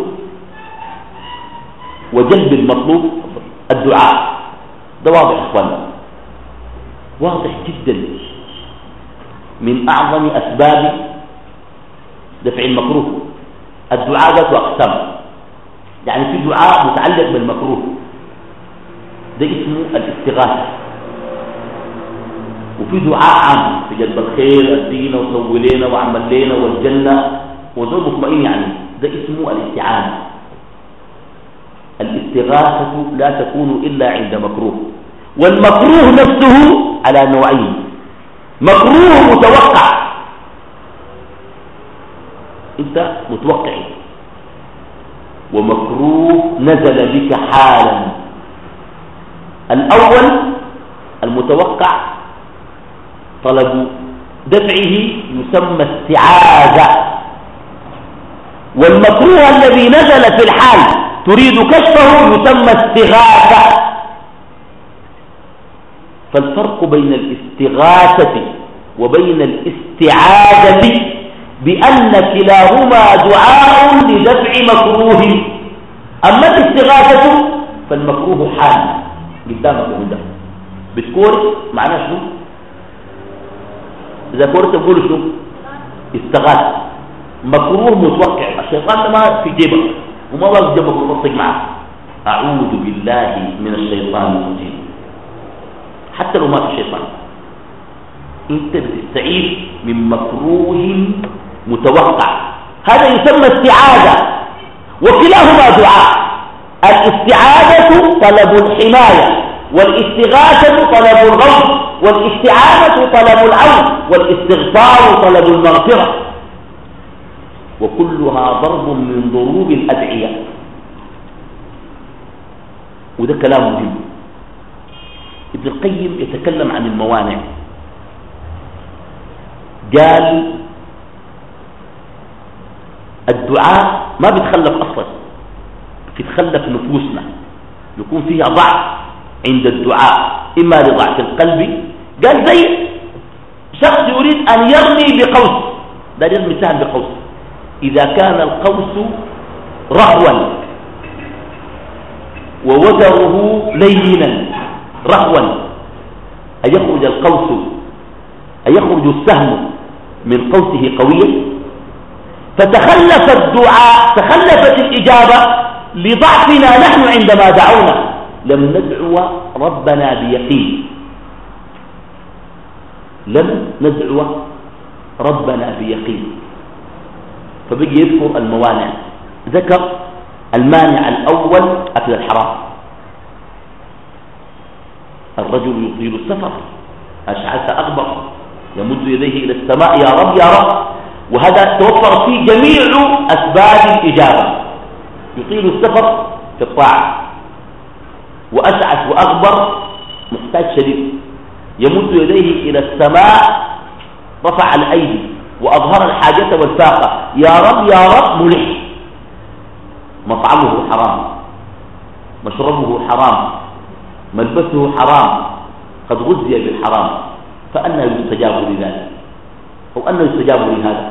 وجلب المطلوب الدعاء. ده واضح اخوانا، واضح جدا. من أعظم أسباب دفع المكروه الدعاء ذاته أقسام. يعني في دعاء متعلق بالمكروه، ده اسمه الاستغاثة. وفي دعاء عام في جلب الخير، ادينا وسوي لنا وعمل لنا والجنة وزول مطمئن، يعني ده اسمه الاستعانة. الاستغاثة لا تكون إلا عند مكروه. والمكروه نفسه على نوعين: مكروه متوقع، انت متوقع، ومكروه نزل بك حالا. الأول المتوقع طلب دفعه يسمى استعاذة، والمكروه الذي نزل في الحال تريد كشفه يسمى استغاثة. فالفرق بين الاستغاثة وبين الاستعاذة بأن كلاهما دعاء لدفع مكروه. أما الاستغاثة فالمكروه حال قدامك وقدامك، بتكور معناه شنو؟ إذا كورت تقول شنو؟ استغاث. مكروه متوقع، الشيطان ما في جيبك وما واقف جنبك وتصق معك. أعوذ بالله من الشيطان الرجيم. حتى لو ما في شيطان انت بتستعيذ من مكروه متوقع، هذا يسمى استعاذة، وكلاهما دعاء. الاستعاذة طلب الحماية، والاستغاثة طلب الغوث، والاستعانة طلب العون، والاستغفار طلب المغفرة، وكلها ضرب من ضروب الأدعية. وده كلام مهم. ابن القيم يتكلم عن الموانع. قال الدعاء ما بيتخلف أصلا، بيتخلف نفوسنا. يكون فيها ضعف عند الدعاء، إما لضعف القلب. قال زي شخص يريد أن يرمي بقوس، ده يرمي سهم بقوس، إذا كان القوس رهوا ووتره لينا رهوا، أيخرج القوس أيخرج السهم من قوسه قويا؟ فتخلف الدعاء، تخلفت الإجابة لضعفنا نحن عندما دعونا، لم ندعو ربنا بيقين، لم ندعو ربنا بيقين. فبقي يذكر الموانع، ذكر المانع الأول أكل الحرام. الرجل يطيل السفر أشعث أغبر يمد يديه إلى السماء يا رب يا رب، وهذا توفر فيه جميع أسباب الإجابة. يطيل السفر في الطاعة، وأشعث وأغبر محتاج شديد، يمد يديه إلى السماء رفع الأيدي وأظهر الحاجة والفاقة يا رب يا رب ملح. مطعمه حرام، مشربه حرام، ملبسه حرام، قد غذي بالحرام، فأنا يستجاب لذلك أو أنه يستجاب لهذا؟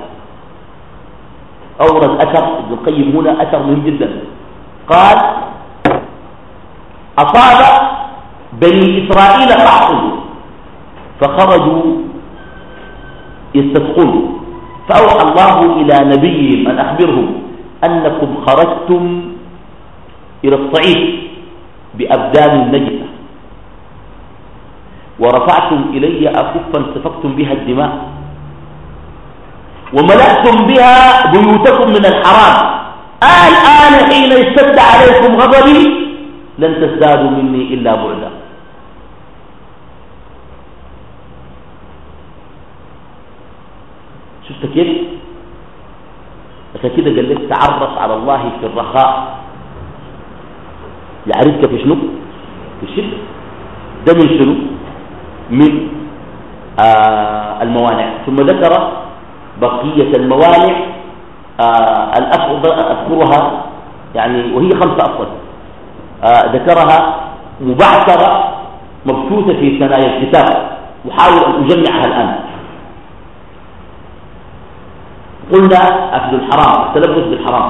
أورد أثر ابن القيم هنا، أثر مهم جدا. قال أصاب بني إسرائيل قحط فخرجوا يستسقون، فأوحى الله إلى نبيهم أن أخبرهم أنكم خرجتم إلى الصعيد بأبدان نجسة ورفعتم إلي أكفا سفكتم بها الدماء وملأتم بها بيوتكم من الحرام، الآن حين اشتد عليكم غضبي لن تزدادوا مني إلا بعدا. شفت كيف؟ عشان كده قال لك تعرف على الله في الرخاء يعرفك في شنو؟ في الشدة. ده من شنو؟ من آه الموانع. ثم ذكر بقية الموانع آه الأفضل أذكرها يعني، وهي خمسة أفضل آه ذكرها مبعثرة مبثوثة في ثنايا الكتاب، وحاول أن أجمعها الآن. قلنا أكل الحرام، التلبس بالحرام.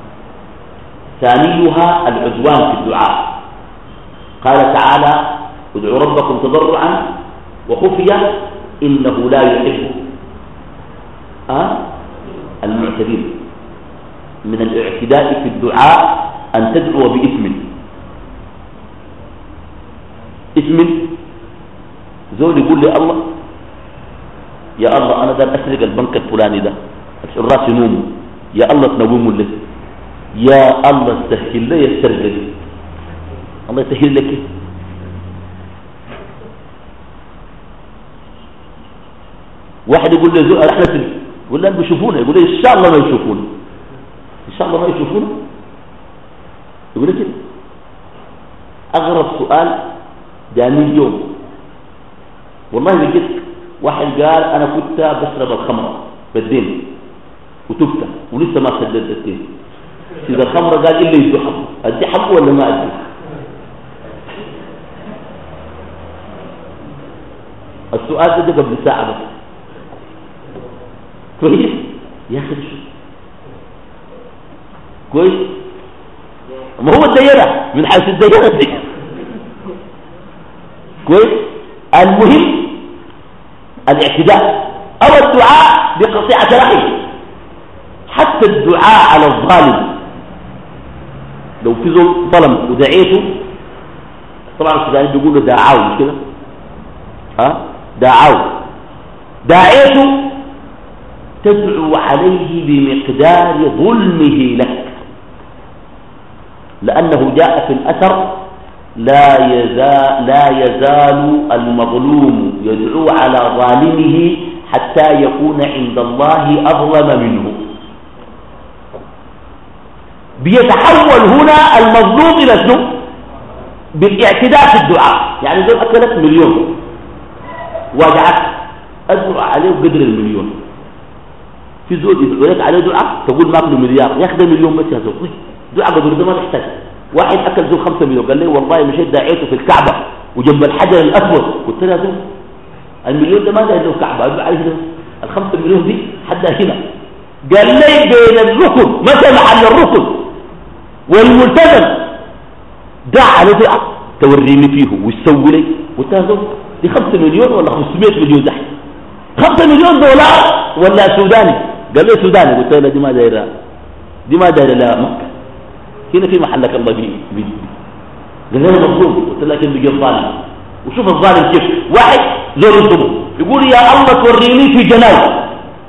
ثانيها العدوان في الدعاء، قال تعالى ادعوا ربكم تضرعا وخفيا إنه لا يحب أه؟ المعتدين. من الاعتداء في الدعاء أن تدعو بإثم، إثم زول يقول لي الله يا الله أنا دار أسرق البنك الفلاني ده الحراس ينوموا، يا الله تنوموا لي، يا الله سهل لي السرقة دي، الله يسهل لك. واحد يقول لي زول احنا سرق، يقول لي بيشوفونا، يقول لي ان شاء الله ما يشوفونا، ان شاء الله ما يشوفونا، يقول لي كده. اغرب سؤال جاني اليوم والله لقيت واحد قال انا كنت بشرب الخمره بالدين وتبت ولسه ما سددت الدين، اذا الخمره قال الا يدي حقه، ادي حقه ولا ما ادي؟ السؤال ده قبل ساعه بس. كويس يا اخي شو كويس، ما هو الديره من حيث الديره دي كويس. المهم الاعتداء او الدعاء بقطيعه رحم. حتى الدعاء على الظالم، لو في ظلم ظلم ودعيته، طبعا السودانيين بيقولوا داعوا مش كده؟ ها داعوا، داعيته تدعو عليه بمقدار ظلمه لك، لأنه جاء في الأثر لا يزال, لا يزال المظلوم يدعو على ظالمه حتى يكون عند الله أظلم منه. بيتحول هنا المظلوم إلى شنو؟ بالاعتداء في الدعاء. يعني زول أكلت مليون وجعت أدعو عليه قدر المليون، في زول يدعو لك عليه دعاء تقول ما أكله مليار، ياخذ مليون بس يا زول، دعاء قدر ده ما تحتاج، واحد أكل ذو خمسة مليون قال لي والله مشيت داعيته في الكعبة وجنب الحجر الأسود. قلت له ذو المليون ده ما داعي له كعبة أقول عليه الخمسة مليون دي حد هنا. قال لي بين الركن متى محل الركن والملتزم دع على دعاء توريني فيه ويسوي لي. قلت له دي خمسة مليون ولا خمسمائة مليون زحف خمسة مليون دولار ولا سوداني؟ قال لي سوداني. قلت له دي ما دايره دي ما دايره لا مكة هنا في محلك الله بي بي قال لي مظلوم. قلت له لكن بيجي الظالم وشوف الظالم كيف واحد زور الضبط يقول يا الله توريني في جناوي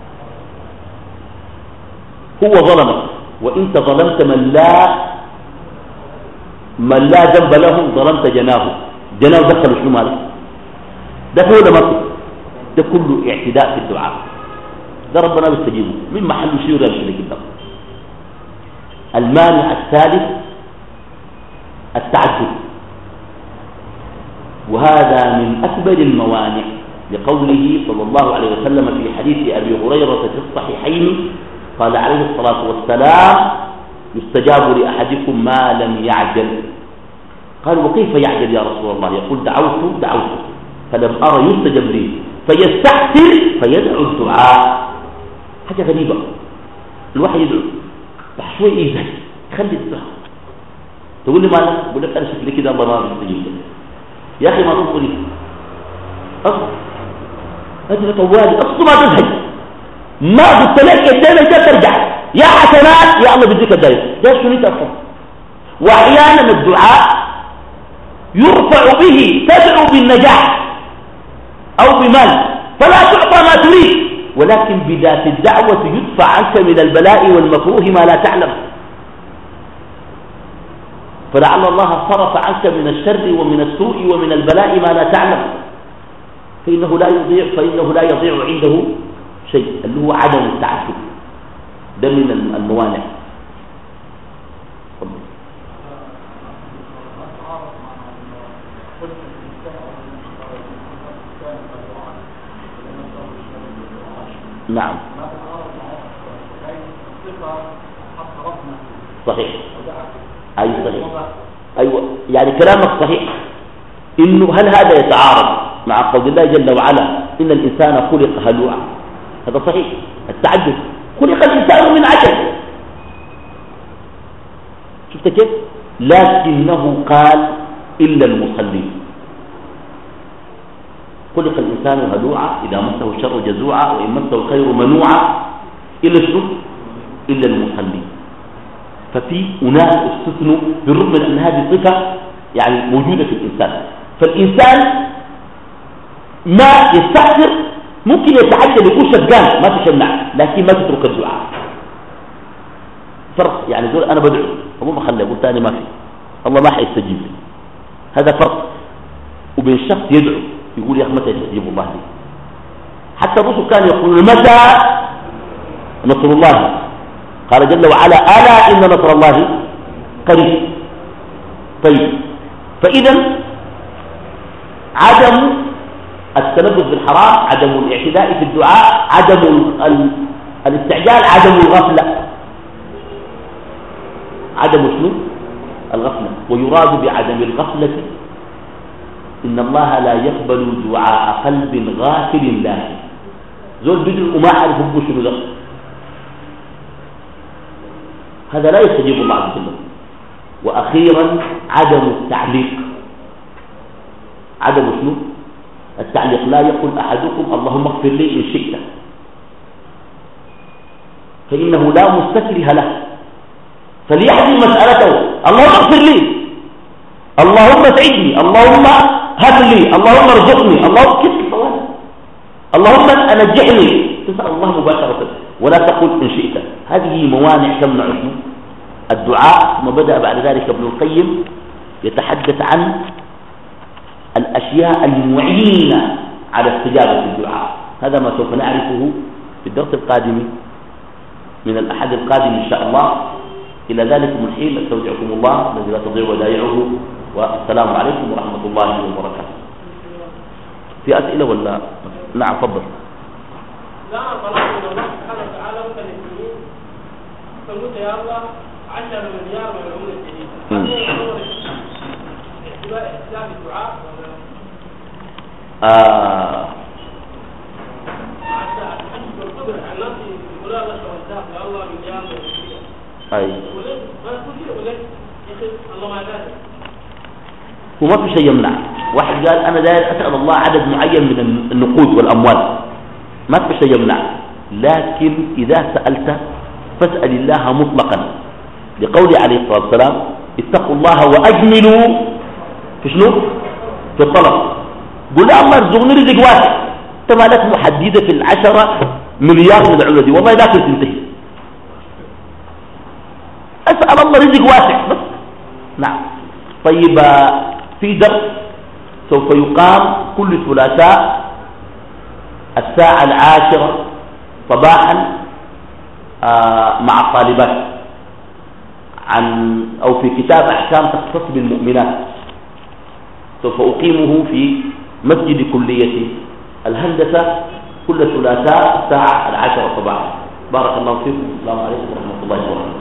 هو ظلمك وانت ظلمت من لا من لا ذنب له ظلمت جناه. جناه دخل شنو مالك ده هو ده مصر ده كله اعتداء في الدعاء ده ربنا بيستجيبه من محل شيء غير شريك الله. المانع الثالث التعدد وهذا من أكبر الموانع لقوله صلى الله عليه وسلم في حديث أبي هريرة في الصحيحين قال عليه الصلاة والسلام يستجاب لأحدكم ما لم يعجل. قال وكيف يعجل يا رسول الله؟ يقول دعوت دعوت فلم أرى يستجب لي فيستحسر فيدعو الدعاء. حاجة غريبة الواحد يدعو بحشوي إيه خلي الدعاء تقول لي مالك؟ بقول لك أنا شكلي كده الله ما يستجيب يا أخي ما تنقلي أصل هذا طوالي أصل ما تزهج ما قلت لك الدين انت ترجع يا حسنات يا الله بديك الدين ده شنو تفهم. واحيانا الدعاء يرفع به تدعو بالنجاح او بمال فلا تعطى ما تريد ولكن بذات الدعوة يدفع عنك من البلاء والمكروه ما لا تعلم. فلعل الله صرف عنك من الشر ومن السوء ومن البلاء ما لا تعلم فإنه لا يضيع فإنه لا يضيع عنده شيء اللي هو عدم التعسف ده من الموانع. نعم صحيح أي صحيح أيوة يعني كلامك صحيح إنه هل هذا يتعارض مع قول الله جل وعلا إن الإنسان خلق هلوعا؟ هذا صحيح التعجب خلق الإنسان من عجل شفت كيف؟ لكنه قال إلا المصلين خلق الإنسان هلوعا إذا مسه الشر جزوعا وإن مسه الخير منوعا إلا شنو؟ إلا المصلين. ففي أناس استثنوا بالرغم من أن هذه صفة يعني موجودة في الإنسان. فالإنسان ما يستحسر ممكن يتعجل يكون شجان ما تشنع لكن ما تترك الدعاء فرق. يعني دول أنا بدعو أبو ما خلي أقول تاني ما في الله ما حيستجيب لي هذا فرق. وبين شخص يدعو يقول يا أخي متى يستجيب الله لي. حتى الرسل كانوا يقولون متى نصر الله قال جل وعلا ألا إن نصر الله قريب. طيب فإذا عدم التلبس بالحرام عدم الاعتداء في الدعاء عدم الاستعجال عدم الغفلة عدم شنو الغفلة. ويراد بعدم الغفلة إن الله لا يقبل دعاء قلب غافل لاهٍ. زول بدل وما عارف هو شنو ده هذا لا يستجيب الله عز وجل. وأخيرا عدم التعليق عدم شنو التعليق. لا يقول أحدكم اللهم اغفر لي إن شئت فإنه لا مستكره له فليحذر مسألته اللهم اغفر لي اللهم اسعدني اللهم هب لي اللهم ارزقني اللهم كيف طوال اللهم أنجحني تسأل الله مباشرة ولا تقول إن شئت. هذه موانع تمنع الدعاء. ثم بدأ بعد ذلك ابن القيم يتحدث عن الأشياء المعينة على استجابة الدعاء. هذا ما سوف نعرفه في الدرس القادم من الأحد القادم إن شاء الله. إلى ذلك الحين أستودعكم الله الذي لا تضيع ودائعه والسلام عليكم ورحمة الله وبركاته. في أسئلة ولا؟ نعم تفضل. لا طلب من الله سبحانه وتعالى وكان يقول يا الله عشرة مليار من العملة الجديدة احتواء إسلام الدعاء ولا آه حتى الحج والقدرة عن نفسي ولا الله شوالداء يا الله مليار من الجديدة أي وليس ما تقول كده وليس يا أخي الله ما ذلك وما في شيء يمنع. واحد قال أنا داير أسأل الله عدد معين من النقود والأموال، ما في شيء يمنع، لكن إذا سألت فاسأل الله مطلقا، لقوله عليه الصلاة والسلام اتقوا الله وأجملوا في شنو؟ في الطلب. قل لا الله ارزقني رزق واسع، انت مالك محددة في العشرة مليار من العملة دي، والله ذاك تنتهي. أسأل الله رزق واسع بس. نعم. طيب في درس سوف يقام كل ثلاثاء الساعة العاشرة صباحا مع الطالبات عن أو في كتاب أحكام تختص بالمؤمنات، سوف أقيمه في مسجد كلية الهندسة كل ثلاثاء الساعة العاشرة صباحا. بارك الله فيكم. السلام عليكم ورحمة الله وبركاته.